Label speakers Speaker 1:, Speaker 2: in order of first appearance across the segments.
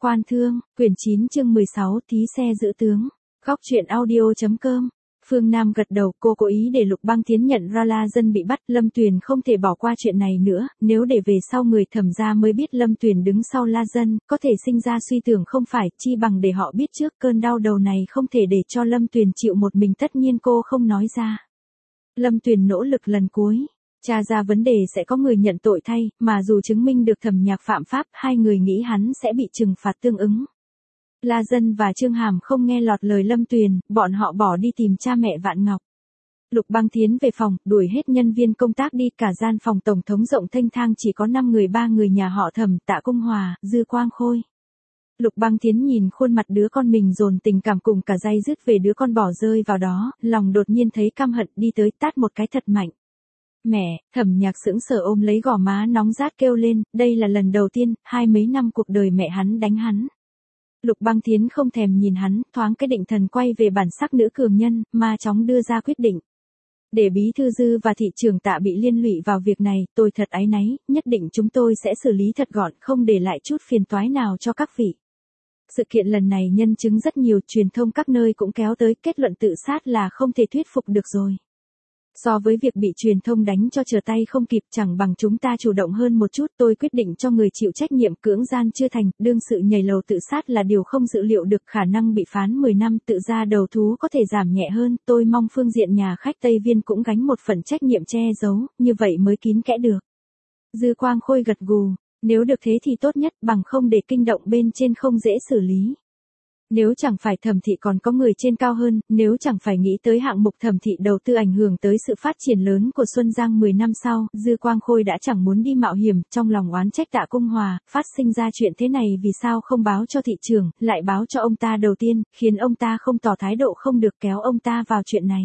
Speaker 1: Quan Thương, quyển 9 chương 16, thí xe giữ tướng. Góc truyện audio.com. Phương Nam gật đầu, cô cố ý để Lục Băng Thiến nhận ra La Dân bị bắt, Lâm Tuyền không thể bỏ qua chuyện này nữa, nếu để về sau người Thẩm gia mới biết Lâm Tuyền đứng sau La Dân, có thể sinh ra suy tưởng không phải, chi bằng để họ biết trước, cơn đau đầu này không thể để cho Lâm Tuyền chịu một mình, tất nhiên cô không nói ra. Lâm Tuyền nỗ lực lần cuối. Tra ra vấn đề sẽ có người nhận tội thay, mà dù chứng minh được Thẩm Nhạc phạm pháp, hai người nghĩ hắn sẽ bị trừng phạt tương ứng. La Dân và Trương Hàm không nghe lọt lời Lâm Tuyền, bọn họ bỏ đi tìm cha mẹ Vạn Ngọc. Lục Băng Thiến về phòng, đuổi hết nhân viên công tác đi, cả gian phòng tổng thống rộng thênh thang chỉ có 5 người, 3 người nhà họ Thẩm, Tạ Cung Hòa, Dư Quang Khôi. Lục Băng Thiến nhìn khuôn mặt đứa con mình dồn tình cảm cùng cả day dứt về đứa con bỏ rơi vào đó, lòng đột nhiên thấy căm hận, đi tới tát một cái thật mạnh. Mẹ, Thẩm Nhạc sững sờ ôm lấy gò má nóng rát kêu lên, đây là lần đầu tiên, 20 năm cuộc đời mẹ hắn đánh hắn. Lục Băng Thiến không thèm nhìn hắn, thoáng cái định thần quay về bản sắc nữ cường nhân, mà chóng đưa ra quyết định. Để bí thư Dư và thị trưởng Tạ bị liên lụy vào việc này, tôi thật áy náy, nhất định chúng tôi sẽ xử lý thật gọn, không để lại chút phiền toái nào cho các vị. Sự kiện lần này nhân chứng rất nhiều, truyền thông các nơi cũng kéo tới, kết luận tự sát là không thể thuyết phục được rồi. So với việc bị truyền thông đánh cho trở tay không kịp, chẳng bằng chúng ta chủ động hơn một chút, tôi quyết định cho người chịu trách nhiệm, cưỡng gian chưa thành, đương sự nhảy lầu tự sát là điều không dự liệu được, khả năng bị phán 10 năm, tự ra đầu thú có thể giảm nhẹ hơn, tôi mong phương diện nhà khách Tây Viên cũng gánh một phần trách nhiệm che giấu, như vậy mới kín kẽ được. Dư Quang Khôi gật gù, nếu được thế thì tốt nhất, bằng không để kinh động bên trên không dễ xử lý. Nếu chẳng phải Thẩm thị còn có người trên cao hơn, nếu chẳng phải nghĩ tới hạng mục Thẩm thị đầu tư ảnh hưởng tới sự phát triển lớn của Xuân Giang 10 năm sau, Dư Quang Khôi đã chẳng muốn đi mạo hiểm, trong lòng oán trách Tạ Cung Hòa, phát sinh ra chuyện thế này vì sao không báo cho thị trưởng, lại báo cho ông ta đầu tiên, khiến ông ta không tỏ thái độ, không được kéo ông ta vào chuyện này.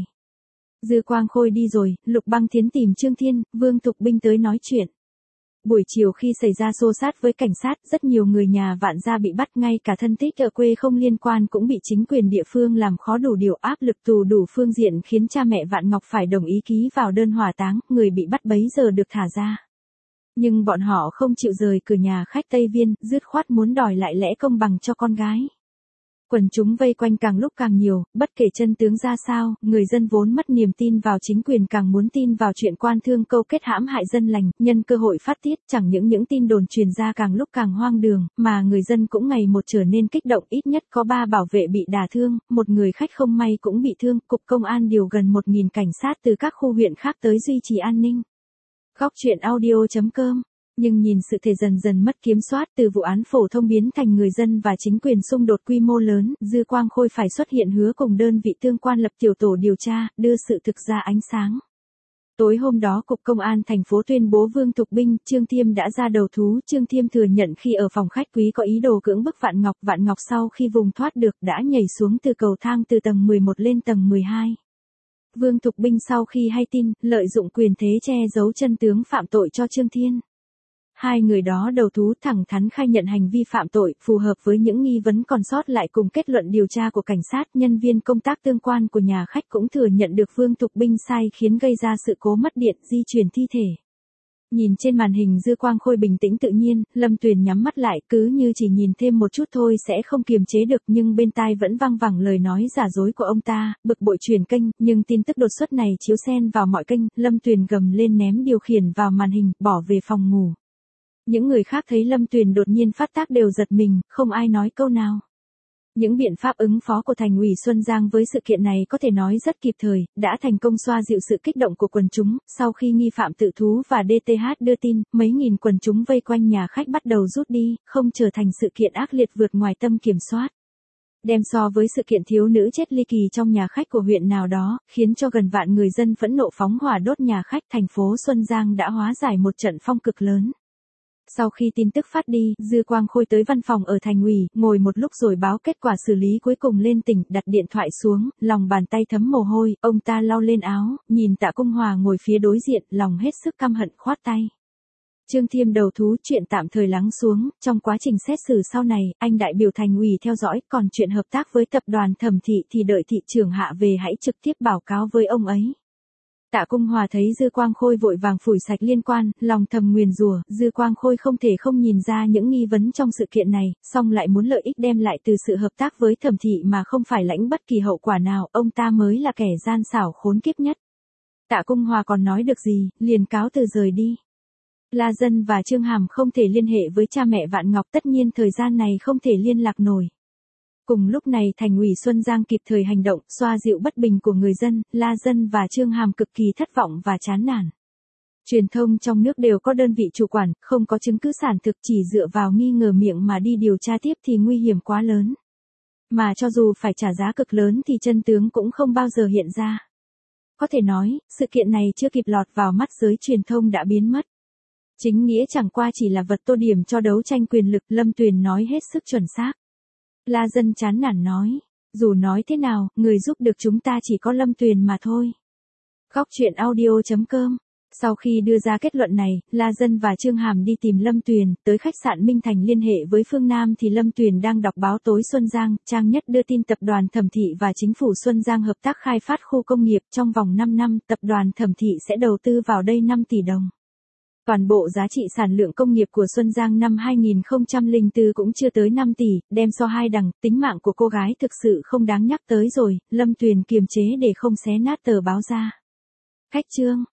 Speaker 1: Dư Quang Khôi đi rồi, Lục Băng Thiến tìm Trương Thiên, Vương Thục Binh tới nói chuyện. Buổi chiều khi xảy ra xô xát với cảnh sát, rất nhiều người nhà Vạn gia bị bắt, ngay cả thân thích ở quê không liên quan cũng bị chính quyền địa phương làm khó đủ điều, áp lực tù đủ phương diện khiến cha mẹ Vạn Ngọc phải đồng ý ký vào đơn hỏa táng, người bị bắt bấy giờ được thả ra. Nhưng bọn họ không chịu rời cửa nhà khách Tây Viên, dứt khoát muốn đòi lại lẽ công bằng cho con gái. Quần chúng vây quanh càng lúc càng nhiều, bất kể chân tướng ra sao, người dân vốn mất niềm tin vào chính quyền càng muốn tin vào chuyện Quan Thương câu kết hãm hại dân lành, nhân cơ hội phát tiết, chẳng những tin đồn truyền ra càng lúc càng hoang đường, mà người dân cũng ngày một trở nên kích động, ít nhất có 3 bảo vệ bị đả thương, một người khách không may cũng bị thương, cục công an điều gần 1.000 cảnh sát từ các khu huyện khác tới duy trì an ninh. Góc truyện audio.com. Nhưng nhìn sự thể dần dần mất kiểm soát, từ vụ án phổ thông biến thành người dân và chính quyền xung đột quy mô lớn, Dư Quang Khôi phải xuất hiện hứa cùng đơn vị tương quan lập tiểu tổ điều tra, đưa sự thực ra ánh sáng. Tối hôm đó Cục Công an thành phố tuyên bố Vương Thục Binh, Trương Thiêm đã ra đầu thú. Trương Thiêm thừa nhận khi ở phòng khách quý có ý đồ cưỡng bức Vạn Ngọc. Vạn Ngọc sau khi vùng thoát được đã nhảy xuống từ cầu thang từ tầng 11 lên tầng 12. Vương Thục Binh sau khi hay tin, lợi dụng quyền thế che giấu chân tướng phạm tội cho Trương Thiên. Hai người đó đầu thú thẳng thắn khai nhận hành vi phạm tội, phù hợp với những nghi vấn còn sót lại cùng kết luận điều tra của cảnh sát. Nhân viên công tác tương quan của nhà khách cũng thừa nhận được Vương Thục Binh sai khiến gây ra sự cố mất điện, di chuyển thi thể. Nhìn trên màn hình Dư Quang Khôi bình tĩnh tự nhiên, Lâm Tuyền nhắm mắt lại, cứ như chỉ nhìn thêm một chút thôi sẽ không kiềm chế được, nhưng bên tai vẫn văng vẳng lời nói giả dối của ông ta, bực bội chuyển kênh, nhưng tin tức đột xuất này chiếu xen vào mọi kênh, Lâm Tuyền gầm lên ném điều khiển vào màn hình, bỏ về phòng ngủ. Những người khác thấy Lâm Tuyền đột nhiên phát tác đều giật mình, không ai nói câu nào. Những biện pháp ứng phó của Thành ủy Xuân Giang với sự kiện này có thể nói rất kịp thời, đã thành công xoa dịu sự kích động của quần chúng. Sau khi nghi phạm tự thú và DTH đưa tin, mấy nghìn quần chúng vây quanh nhà khách bắt đầu rút đi, không trở thành sự kiện ác liệt vượt ngoài tâm kiểm soát. Đem so với sự kiện thiếu nữ chết ly kỳ trong nhà khách của huyện nào đó, khiến cho gần vạn người dân phẫn nộ phóng hỏa đốt nhà khách, thành phố Xuân Giang đã hóa giải một trận phong cực lớn. Sau khi tin tức phát đi, Dư Quang Khôi tới văn phòng ở Thành ủy, ngồi một lúc rồi báo kết quả xử lý cuối cùng lên tỉnh, đặt điện thoại xuống, lòng bàn tay thấm mồ hôi, ông ta lau lên áo, nhìn Tạ Cung Hòa ngồi phía đối diện, lòng hết sức căm hận, khoát tay. Trương Thiêm đầu thú, chuyện tạm thời lắng xuống, trong quá trình xét xử sau này, anh đại biểu Thành ủy theo dõi, còn chuyện hợp tác với tập đoàn Thẩm thị thì đợi thị trưởng hạ về hãy trực tiếp báo cáo với ông ấy. Tạ Cung Hòa thấy Dư Quang Khôi vội vàng phủi sạch liên quan, lòng thầm nguyền rủa, Dư Quang Khôi không thể không nhìn ra những nghi vấn trong sự kiện này, song lại muốn lợi ích đem lại từ sự hợp tác với Thẩm Thị mà không phải lãnh bất kỳ hậu quả nào, ông ta mới là kẻ gian xảo khốn kiếp nhất. Tạ Cung Hòa còn nói được gì, liền cáo từ rời đi. La Dân và Trương Hàm không thể liên hệ với cha mẹ Vạn Ngọc, tất nhiên thời gian này không thể liên lạc nổi. Cùng lúc này Thành ủy Xuân Giang kịp thời hành động, xoa dịu bất bình của người dân, La Dân và Trương Hàm cực kỳ thất vọng và chán nản. Truyền thông trong nước đều có đơn vị chủ quản, không có chứng cứ sản thực, chỉ dựa vào nghi ngờ miệng mà đi điều tra tiếp thì nguy hiểm quá lớn. Mà cho dù phải trả giá cực lớn thì chân tướng cũng không bao giờ hiện ra. Có thể nói, sự kiện này chưa kịp lọt vào mắt giới truyền thông đã biến mất. Chính nghĩa chẳng qua chỉ là vật tô điểm cho đấu tranh quyền lực, Lâm Tuyền nói hết sức chuẩn xác. La Dân chán nản nói, dù nói thế nào, người giúp được chúng ta chỉ có Lâm Tuyền mà thôi. Góc truyện audio.com. Sau khi đưa ra kết luận này, La Dân và Trương Hàm đi tìm Lâm Tuyền, tới khách sạn Minh Thành liên hệ với Phương Nam thì Lâm Tuyền đang đọc báo tối Xuân Giang, trang nhất đưa tin tập đoàn Thẩm Thị và chính phủ Xuân Giang hợp tác khai phát khu công nghiệp, trong vòng 5 năm, tập đoàn Thẩm Thị sẽ đầu tư vào đây 5 tỷ đồng. Toàn bộ giá trị sản lượng công nghiệp của Xuân Giang năm 2004 cũng chưa tới 5 tỷ, đem so hai đằng, tính mạng của cô gái thực sự không đáng nhắc tới rồi, Lâm Tuyền kiềm chế để không xé nát tờ báo ra. Khách trương.